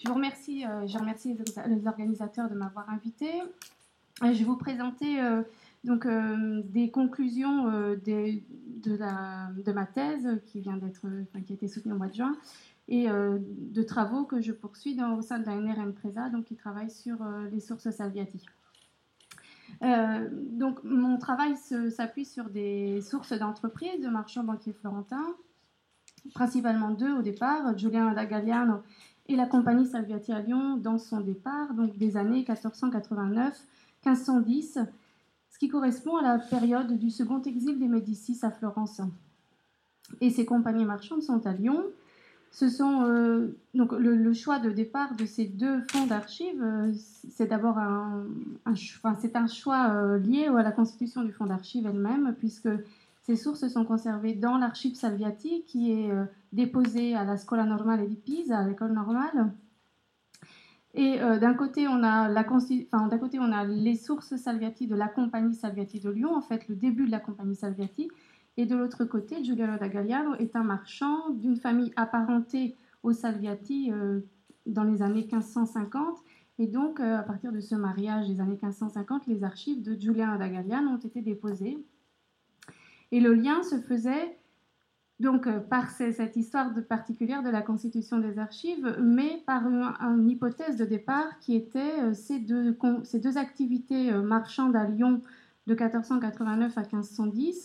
Je remercie les organisateurs de m'avoir invité. Je vais vous présenter des conclusions de ma thèse qui a été soutenue au mois de juin et de travaux que je poursuis au sein de la NRM Presa, donc qui travaille sur les sources Salviati. Donc mon travail s'appuie sur des sources d'entreprises, de marchands banquiers florentins, principalement deux au départ, Giuliano da Galliano et la compagnie Salviati à Lyon dans son départ, donc des années 1489-1510, ce qui correspond à la période du second exil des Médicis à Florence. Et ces compagnies marchandes sont à Lyon. Ce sont donc le choix de départ de ces deux fonds d'archives, c'est d'abord un choix lié à la constitution du fonds d'archives elle-même, puisque ces sources sont conservées dans l'archive Salviati, qui est déposée à la Scuola Normale di Pisa, à l'école normale. Et d'un côté, on a les sources Salviati de la compagnie Salviati de Lyon, en fait le début de la compagnie Salviati. Et de l'autre côté, Giuliano da Galliano est un marchand d'une famille apparentée aux Salviati dans les années 1550. Et donc, à partir de ce mariage des années 1550, les archives de Giuliano da Galliano ont été déposées. Et le lien se faisait donc par cette histoire particulière de la constitution des archives, mais par une hypothèse de départ qui était ces deux activités marchandes à Lyon de 1489 à 1510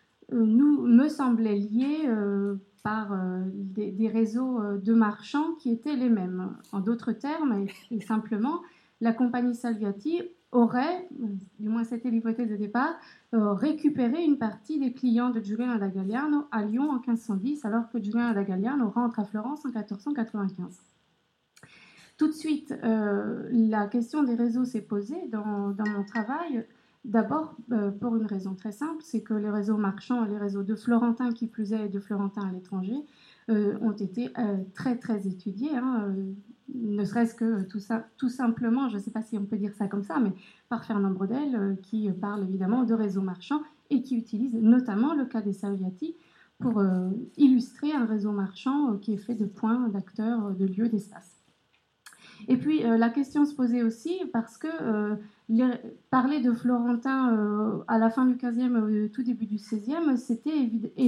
me semblaient liées par des réseaux de marchands qui étaient les mêmes. En d'autres termes, et simplement, la compagnie Salviati aurait, du moins c'était l'hypothèse de départ, récupéré une partie des clients de Giuliano da Galliano à Lyon en 1510, alors que Giuliano da Galliano rentre à Florence en 1495. Tout de suite, la question des réseaux s'est posée dans mon travail. D'abord, pour une raison très simple, c'est que les réseaux marchands, les réseaux de Florentins qui plus est et de Florentins à l'étranger, ont été très très étudiés, ne serait-ce que tout simplement, je ne sais pas si on peut dire ça comme ça, mais par Fernand Braudel, qui parle évidemment de réseaux marchands et qui utilise notamment le cas des Salviati pour illustrer un réseau marchand qui est fait de points, d'acteurs, de lieux, d'espace. Et puis la question se posait aussi parce que parler de Florentin à la fin du XVe, tout début du XVIe, c'était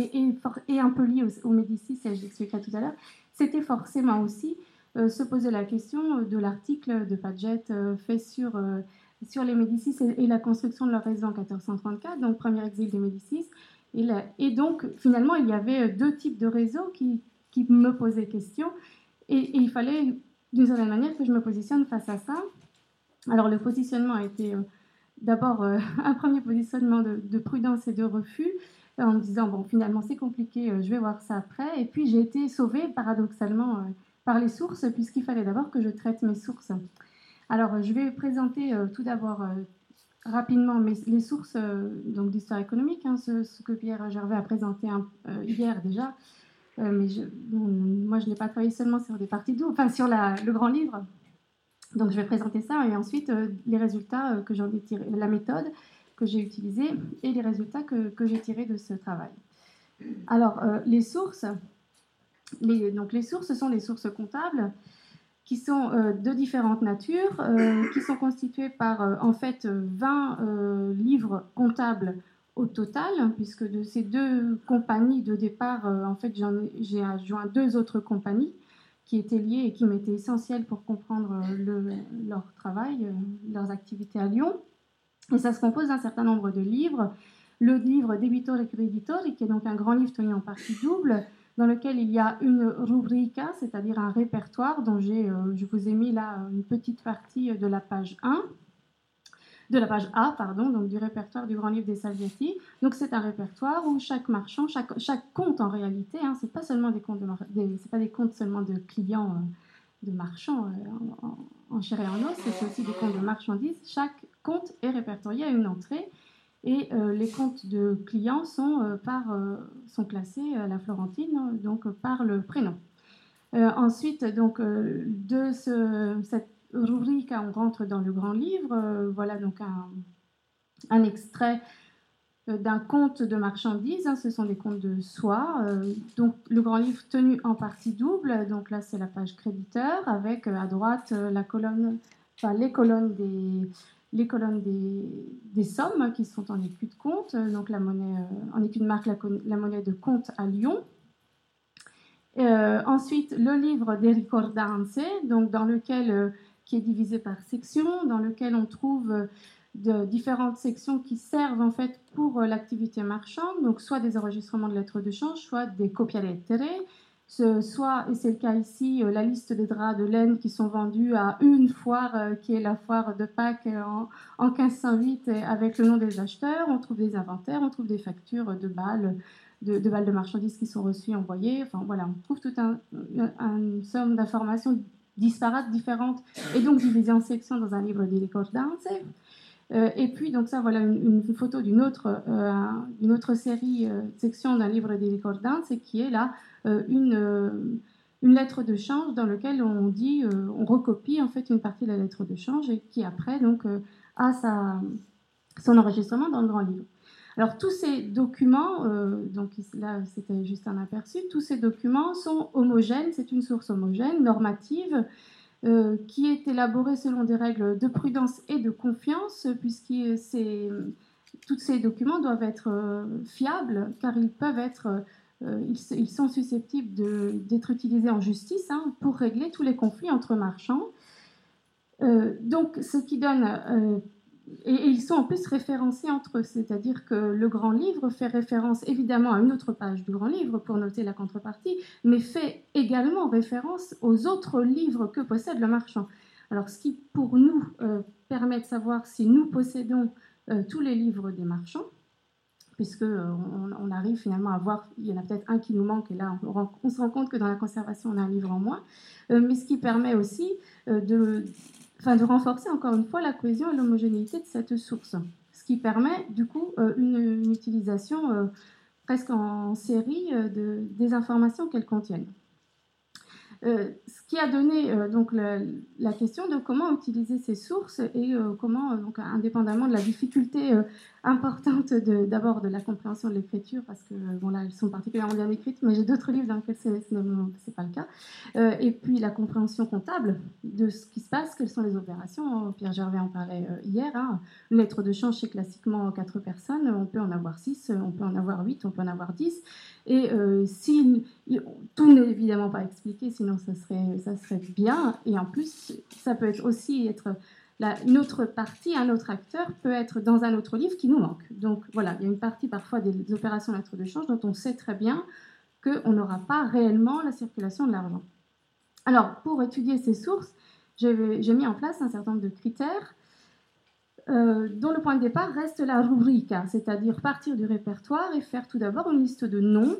et un peu lié aux Médicis, et je l'expliquerai tout à l'heure, c'était forcément aussi se poser la question de l'article de Paget fait sur les Médicis et la construction de leur réseau en 1434, donc premier exil des Médicis. Et donc finalement, il y avait deux types de réseaux qui me posaient question, et il fallait d'une certaine manière que je me positionne face à ça. Alors le positionnement a été d'abord un premier positionnement de prudence et de refus, en me disant bon finalement c'est compliqué, je vais voir ça après. Et puis j'ai été sauvée paradoxalement par les sources, puisqu'il fallait d'abord que je traite mes sources. Alors je vais présenter tout d'abord rapidement les sources donc d'histoire économique, ce que Pierre Gervais a présenté hier déjà. Mais moi, je n'ai pas travaillé seulement sur des parties sur le grand livre. Donc, je vais présenter ça et ensuite les résultats que j'en ai tirés, la méthode que j'ai utilisée et les résultats que j'ai tirés de ce travail. Alors, les sources, les sources, ce sont des sources comptables qui sont de différentes natures, qui sont constituées par en fait 20 livres comptables au total, puisque de ces deux compagnies de départ, en fait, j'ai adjoint deux autres compagnies qui étaient liées et qui m'étaient essentielles pour comprendre leur travail, leurs activités à Lyon. Et ça se compose d'un certain nombre de livres. Le livre Debitor et Creditor, qui est donc un grand livre tenu en partie double, dans lequel il y a une rubrica, c'est-à-dire un répertoire dont je vous ai mis là une petite partie de la page 1. De la page A, pardon, donc du répertoire du Grand Livre des Salviati. Donc c'est un répertoire où chaque marchand, chaque compte en réalité, c'est pas seulement c'est pas des comptes seulement de clients, de marchands en chair et en os, c'est aussi des comptes de marchandises. Chaque compte est répertorié à une entrée et les comptes de clients sont classés à la Florentine, donc par le prénom. Ensuite, donc de cette rubrique, on rentre dans le grand livre. Voilà donc un extrait d'un compte de marchandises, hein, ce sont des comptes de soie. Donc le grand livre tenu en partie double, donc là c'est la page créditeur, avec à droite la colonne, enfin, les colonnes des sommes qui sont en écus de compte, donc la monnaie, en écus de marque, la monnaie de compte à Lyon. Ensuite, le livre des ricordanze, donc dans lequel, qui est divisé par section, dans lequel on trouve de différentes sections qui servent en fait pour l'activité marchande, donc soit des enregistrements de lettres de change, soit des copia lettere, soit, et c'est le cas ici, la liste des draps de laine qui sont vendus à une foire, qui est la foire de Pâques en 1508, avec le nom des acheteurs. On trouve des inventaires, on trouve des factures de balles, de balles de marchandises qui sont reçues et envoyées. Enfin voilà, on trouve toute une somme d'informations disparates, différentes, et donc divisées en sections dans un livre di ricordanze. Et puis, donc ça, voilà une photo d'une autre série, section d'un livre di ricordanze, qui est là une lettre de change dans laquelle on dit, on recopie en fait une partie de la lettre de change et qui après donc a son enregistrement dans le grand livre. Alors tous ces documents, donc là c'était juste un aperçu, tous ces documents sont homogènes, c'est une source homogène, normative, qui est élaborée selon des règles de prudence et de confiance, puisque tous ces documents doivent être fiables, car ils peuvent être, ils sont susceptibles d'être utilisés en justice, hein, pour régler tous les conflits entre marchands. Donc ce qui donne... Et ils sont en plus référencés entre eux, c'est-à-dire que le grand livre fait référence évidemment à une autre page du grand livre pour noter la contrepartie, mais fait également référence aux autres livres que possède le marchand. Alors ce qui pour nous permet de savoir si nous possédons tous les livres des marchands, puisque on arrive finalement à voir, il y en a peut-être un qui nous manque, et là on se rend compte que dans la conservation on a un livre en moins, mais ce qui permet aussi de renforcer encore une fois la cohésion et l'homogénéité de cette source, ce qui permet du coup une utilisation presque en série des informations qu'elles contiennent. Ce qui a donné donc la question de comment utiliser ces sources et comment, donc, indépendamment de la difficulté importante d'abord de la compréhension de l'écriture, parce que bon là elles sont particulièrement bien écrites, mais j'ai d'autres livres dans lesquels c'est pas le cas, et puis la compréhension comptable de ce qui se passe, quelles sont les opérations. Pierre Gervais en parlait hier, hein. Une lettre de change c'est classiquement 4 personnes, on peut en avoir 6, on peut en avoir 8, on peut en avoir 10, et si tout n'est évidemment pas expliqué, sinon ça serait bien. Et en plus, ça peut être aussi être une autre partie, un autre acteur peut être dans un autre livre qui nous manque. Donc voilà, il y a une partie parfois des opérations de lettres de change dont on sait très bien qu'on n'aura pas réellement la circulation de l'argent. Alors, pour étudier ces sources, j'ai mis en place un certain nombre de critères dont le point de départ reste la rubrica, c'est-à-dire partir du répertoire et faire tout d'abord une liste de noms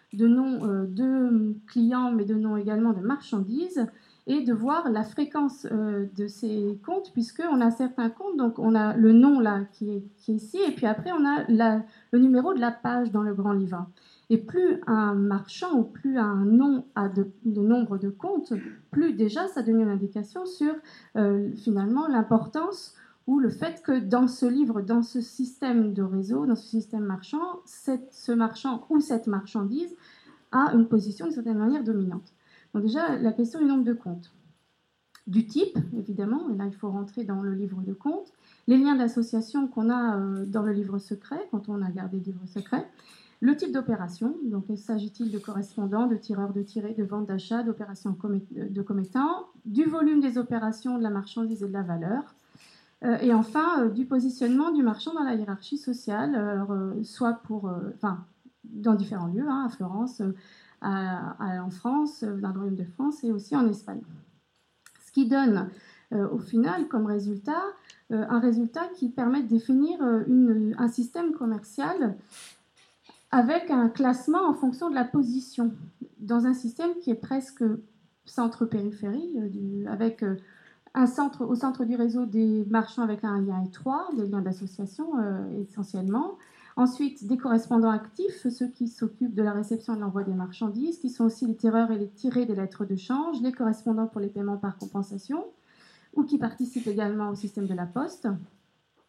de clients, mais de noms également de marchandises, et de voir la fréquence de ces comptes, puisqu'on a certains comptes, donc on a le nom là qui est ici, et puis après on a le numéro de la page dans le grand livre. Et plus un marchand ou plus un nom a de nombre de comptes, plus déjà ça donne une indication sur finalement l'importance ou le fait que dans ce livre, dans ce système de réseau, dans ce système marchand, ce marchand ou cette marchandise a une position d'une certaine manière dominante. Donc déjà, la question du nombre de comptes. Du type, évidemment, et là il faut rentrer dans le livre de comptes, les liens d'association qu'on a dans le livre secret, quand on a gardé le livre secret, le type d'opération, donc s'agit-il de correspondants, de tireurs de tirés, de vente d'achat, d'opérations de commettants, du volume des opérations, de la marchandise et de la valeur, et enfin du positionnement du marchand dans la hiérarchie sociale, soit dans différents lieux, hein, à Florence, en France, dans le Royaume de France et aussi en Espagne. Ce qui donne au final comme résultat un résultat qui permet de définir un système commercial avec un classement en fonction de la position, dans un système qui est presque centre-périphérie, avec au centre du réseau des marchands avec un lien étroit, des liens d'association essentiellement. Ensuite, des correspondants actifs, ceux qui s'occupent de la réception et de l'envoi des marchandises, qui sont aussi les tireurs et les tirés des lettres de change, les correspondants pour les paiements par compensation, ou qui participent également au système de la poste.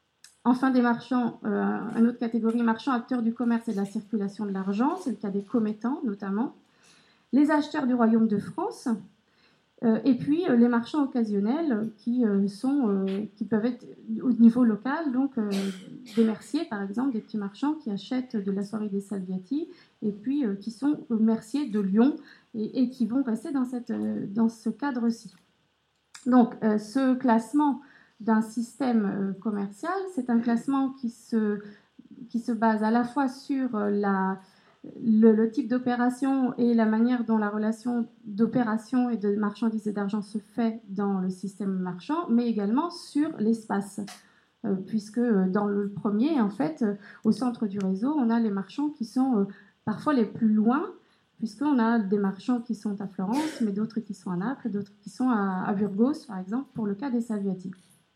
Enfin, des marchands, une autre catégorie, marchands acteurs du commerce et de la circulation de l'argent, c'est le cas des commettants notamment, les acheteurs du Royaume de France, et puis les marchands occasionnels qui peuvent être au niveau local, donc des merciers par exemple, des petits marchands qui achètent de la soierie des Salviati, et puis qui sont merciers de Lyon et qui vont rester dans ce cadre-ci. Donc ce classement d'un système commercial, c'est un classement qui se base à la fois sur le type d'opération et la manière dont la relation d'opération et de marchandises et d'argent se fait dans le système marchand, mais également sur l'espace. Puisque dans le premier, en fait, au centre du réseau, on a les marchands qui sont parfois les plus loin, puisqu'on a des marchands qui sont à Florence, mais d'autres qui sont à Naples, d'autres qui sont à Burgos, par exemple, pour le cas des Salviati.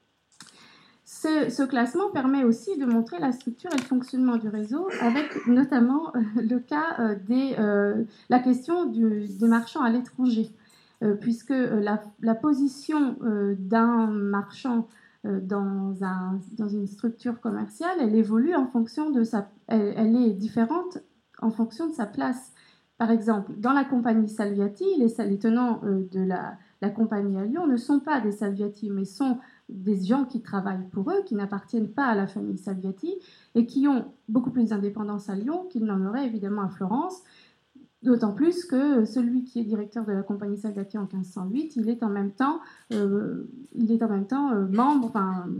Ce classement permet aussi de montrer la structure et le fonctionnement du réseau, avec notamment le cas la question des marchands à l'étranger, puisque la position d'un marchand dans une structure commerciale, elle évolue en fonction de elle est différente en fonction de sa place. Par exemple, dans la compagnie Salviati, les tenants de la compagnie à Lyon ne sont pas des Salviati, mais sont des gens qui travaillent pour eux, qui n'appartiennent pas à la famille Salviati et qui ont beaucoup plus d'indépendance à Lyon qu'ils n'en auraient évidemment à Florence, d'autant plus que celui qui est directeur de la compagnie Salviati en 1508, il est en même temps membre,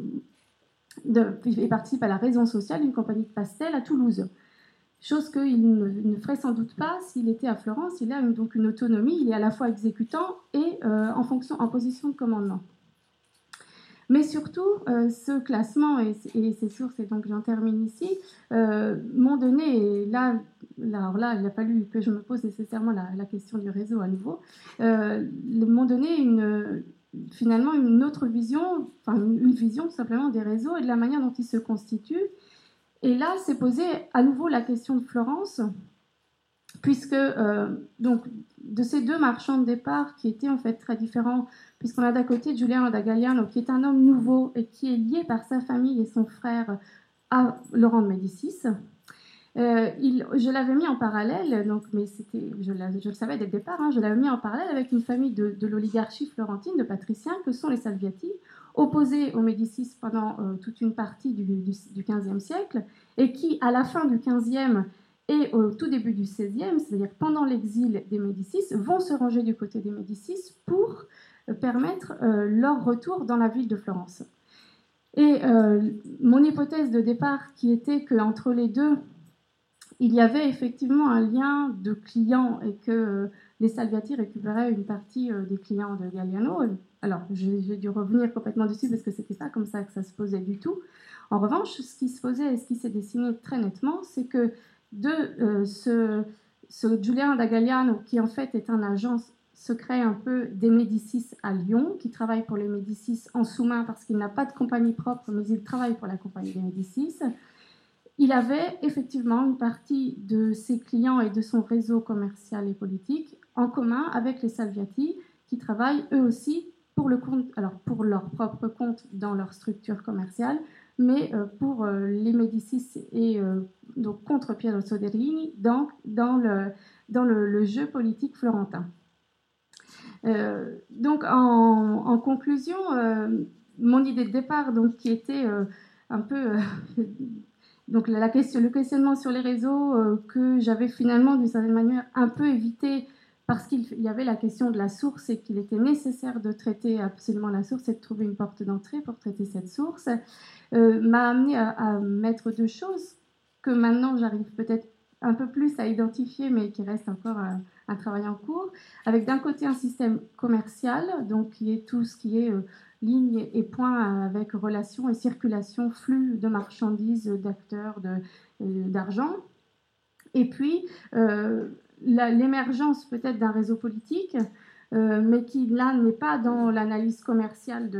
il participe à la raison sociale d'une compagnie de pastels à Toulouse. Chose qu'il ne ferait sans doute pas s'il était à Florence. Il a donc une autonomie, il est à la fois exécutant et en position de commandement. Mais surtout, ce classement et ces sources, et donc j'en termine ici, m'ont donné, et là, il a fallu que je me pose nécessairement la question du réseau à nouveau, m'ont donné finalement une autre vision, une vision tout simplement des réseaux et de la manière dont ils se constituent. Et là, s'est posée à nouveau la question de Florence, puisque donc, de ces deux marchands de départ qui étaient en fait très différents, puisqu'on a d'un côté Giuliano da Galliano, qui est un homme nouveau et qui est lié par sa famille et son frère à Laurent de Médicis. Je l'avais mis en parallèle, donc, mais je le savais dès le départ, je l'avais mis en parallèle avec une famille de l'oligarchie florentine, de patriciens, que sont les Salviati, opposés aux Médicis pendant toute une partie du XVe siècle, et qui, à la fin du XVe et au tout début du XVIe, c'est-à-dire pendant l'exil des Médicis, vont se ranger du côté des Médicis pour permettre leur retour dans la ville de Florence. Et mon hypothèse de départ, qui était qu'entre les deux, il y avait effectivement un lien de clients et que les Salviati récupéraient une partie des clients de Galliano. Alors, j'ai dû revenir complètement dessus parce que c'était pas comme ça que ça se posait du tout. En revanche, ce qui se posait et ce qui s'est dessiné très nettement, c'est que ce Giuliano da Galliano, qui en fait est un agent secret un peu des Médicis à Lyon, qui travaille pour les Médicis en sous-main parce qu'il n'a pas de compagnie propre, mais il travaille pour la compagnie des Médicis. Il avait effectivement une partie de ses clients et de son réseau commercial et politique en commun avec les Salviati, qui travaillent eux aussi pour leur propre compte dans leur structure commerciale, mais pour les Médicis et donc contre Piero Soderini dans le jeu politique florentin. Donc en conclusion, mon idée de départ, donc, qui était un peu donc le questionnement sur les réseaux que j'avais finalement d'une certaine manière un peu évité parce qu'il y avait la question de la source et qu'il était nécessaire de traiter absolument la source et de trouver une porte d'entrée pour traiter cette source, m'a amené à mettre deux choses que maintenant j'arrive peut-être un peu plus à identifier, mais qui reste encore un travail en cours, avec d'un côté un système commercial, donc qui est tout ce qui est lignes et points avec relation et circulation, flux de marchandises, d'acteurs, d'argent. Et puis, l'émergence peut-être d'un réseau politique, mais qui là n'est pas dans l'analyse commerciale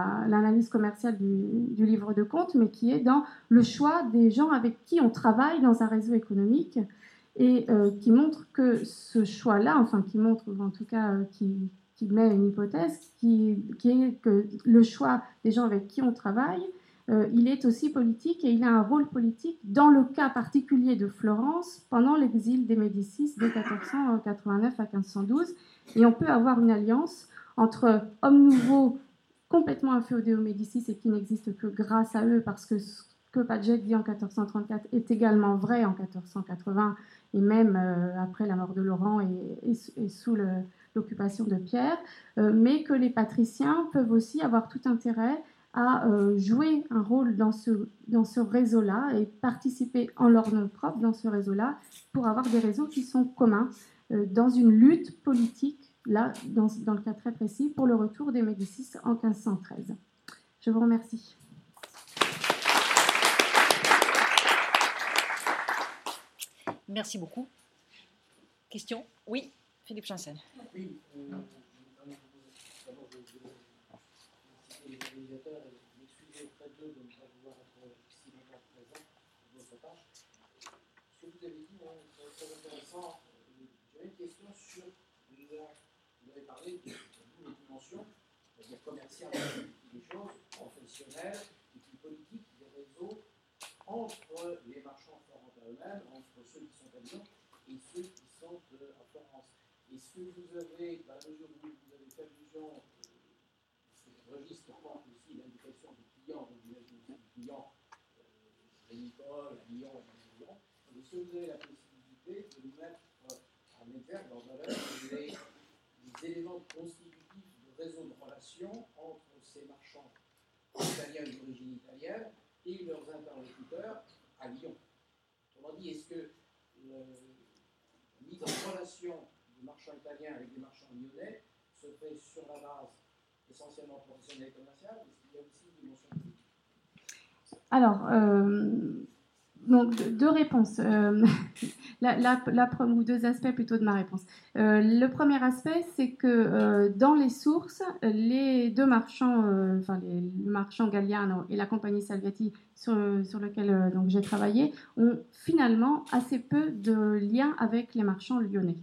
du livre de comptes, mais qui est dans le choix des gens avec qui on travaille dans un réseau économique et qui montre que ce choix-là, enfin qui montre en tout cas qui met une hypothèse qui est que le choix des gens avec qui on travaille il est aussi politique et il a un rôle politique dans le cas particulier de Florence pendant l'exil des Médicis de 1489 à 1512. Et on peut avoir une alliance entre hommes nouveaux complètement inféodés aux Médicis et qui n'existent que grâce à eux, parce que ce que Padgett dit en 1434 est également vrai en 1480 et même après la mort de Laurent et sous l'occupation de Pierre, mais que les patriciens peuvent aussi avoir tout intérêt à jouer un rôle dans ce réseau-là et participer en leur nom propre dans ce réseau-là pour avoir des réseaux qui sont communs dans une lutte politique, là, dans le cas très précis, pour le retour des Médicis en 1513. Je vous remercie. Merci beaucoup. Question? Oui, Philippe Chancel. Oui, les organisateurs et m'excuser auprès d'eux de ne pas vouloir être si longtemps présents de votre part. Ce que vous avez dit est très intéressant. J'avais une question sur vous avez parlé de les dimensions commerciales des choses, professionnelles et puis politiques, des réseaux entre les marchands florentins eux-mêmes, entre ceux qui sont à Lyon et ceux qui sont à Florence. Est-ce que vous avez, à la mesure où vous avez fait allusion, ce registre porte aussi l'indication du client, donc vous avez du client agricole, à Lyon et à Lyon, est-ce que vous avez la possibilité de mettre en exergue, en valeur, les éléments constitutifs de réseau de relations entre ces marchands italiens d'origine italienne et leurs interlocuteurs à Lyon? Autrement dit, est-ce que la mise en relation des marchands italiens avec des marchands lyonnais se fait sur la base essentiellement professionnelle et commerciale, ou est-ce qu'il y a aussi une dimension politique? Alors, donc, deux réponses, ou deux aspects plutôt de ma réponse. Le premier aspect, c'est que dans les sources, les deux marchands, le marchand Galliano et la compagnie Salviati, sur lequel donc, j'ai travaillé, ont finalement assez peu de liens avec les marchands lyonnais.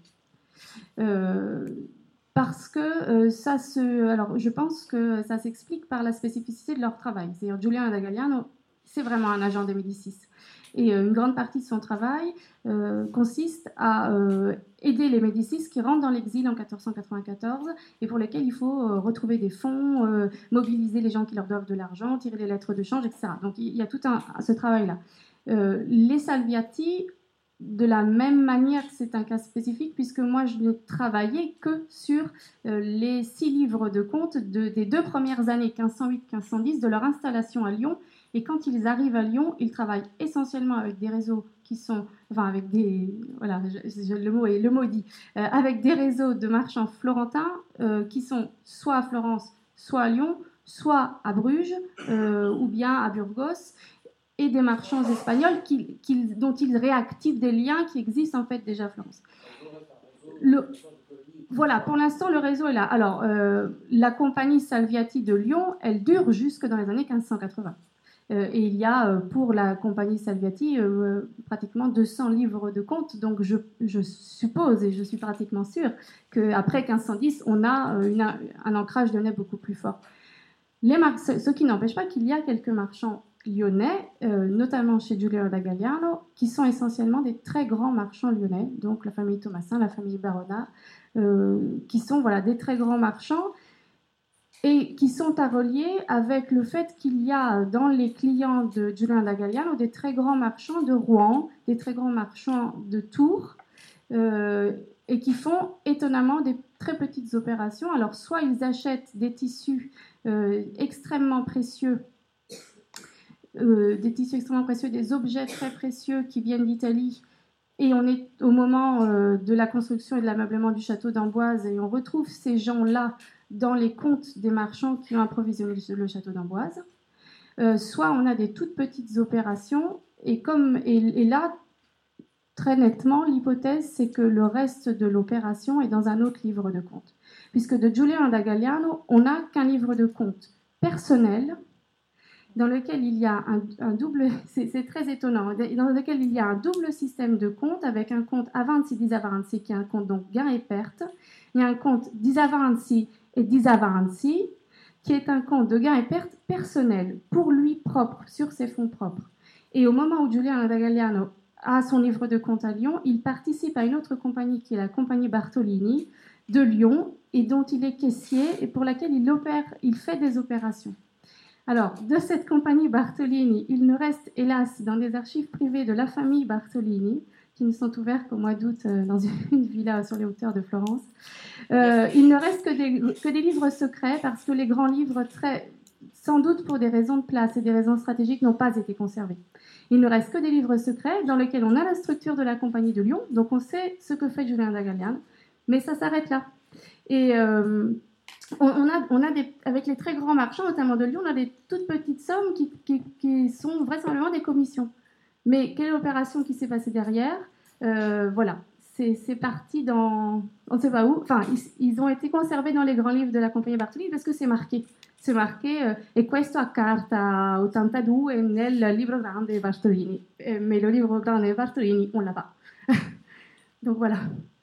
Parce que alors, je pense que ça s'explique par la spécificité de leur travail. C'est-à-dire, Giuliano da Galliano, c'est vraiment un agent des Médicis. Et une grande partie de son travail consiste à aider les Médicis qui rentrent dans l'exil en 1494 et pour lesquels il faut retrouver des fonds, mobiliser les gens qui leur doivent de l'argent, tirer les lettres de change, etc. Donc il y a tout ce travail-là. Les Salviati, de la même manière, c'est un cas spécifique puisque moi je n'ai travaillé que sur les 6 livres de comptes des 2 premières années, 1508-1510, de leur installation à Lyon. Et quand ils arrivent à Lyon, ils travaillent essentiellement avec des réseaux qui sont, avec des, voilà, le mot dit, avec des réseaux de marchands florentins qui sont soit à Florence, soit à Lyon, soit à Bruges ou bien à Burgos, et des marchands espagnols dont ils réactivent des liens qui existent en fait déjà à Florence. Voilà, pour l'instant, le réseau est là. Alors, la compagnie Salviati de Lyon, elle dure jusque dans les années 1580. Et il y a pour la compagnie Salviati pratiquement 200 livres de comptes, donc je suppose et je suis pratiquement sûre qu'après 1510, on a un ancrage lyonnais beaucoup plus fort. Ce qui n'empêche pas qu'il y a quelques marchands lyonnais, notamment chez Giuliano da Galliano, qui sont essentiellement des très grands marchands lyonnais, donc la famille Thomasin, la famille Barona, qui sont des très grands marchands, et qui sont à relier avec le fait qu'il y a dans les clients de Giuliano da Galliano des très grands marchands de Rouen, des très grands marchands de Tours, et qui font étonnamment des très petites opérations. Alors, soit ils achètent des tissus extrêmement précieux, des objets très précieux qui viennent d'Italie, et on est au moment de la construction et de l'ameublement du château d'Amboise, et on retrouve ces gens-là dans les comptes des marchands qui ont approvisionné le château d'Amboise. Soit on a des toutes petites opérations, et là, très nettement, l'hypothèse, c'est que le reste de l'opération est dans un autre livre de compte. Puisque de Giuliano da Galliano, on n'a qu'un livre de compte personnel, dans lequel il y a un double, c'est très étonnant, dans lequel il y a un double système de compte, avec un compte avanti disavanti, qui est un compte donc gain et perte, il y a un compte disavanti et disavanti, qui est un compte de gains et pertes personnel, pour lui propre, sur ses fonds propres. Et au moment où Giuliano da Galliano a son livre de compte à Lyon, il participe à une autre compagnie qui est la compagnie Bartolini de Lyon, et dont il est caissier et pour laquelle il fait des opérations. Alors, de cette compagnie Bartolini, il ne reste hélas dans des archives privées de la famille Bartolini, qui ne sont ouvertes qu'au mois d'août dans une villa sur les hauteurs de Florence. Il ne reste que des livres secrets, parce que les grands livres, sans doute pour des raisons de place et des raisons stratégiques, n'ont pas été conservés. Il ne reste que des livres secrets dans lesquels on a la structure de la compagnie de Lyon, donc on sait ce que fait Giuliano da Galliano, mais ça s'arrête là. Et avec les très grands marchands, notamment de Lyon, on a des toutes petites sommes qui sont vraisemblablement des commissions. Mais quelle opération qui s'est passée derrière? Voilà, c'est parti dans... On ne sait pas où. Enfin, ils ont été conservés dans les grands livres de la compagnie Bartolini parce que c'est marqué. C'est marqué « E questo a carta 82 nel libro grande Bartolini ». Mais le livre grande Bartolini, on l'a pas. Donc voilà.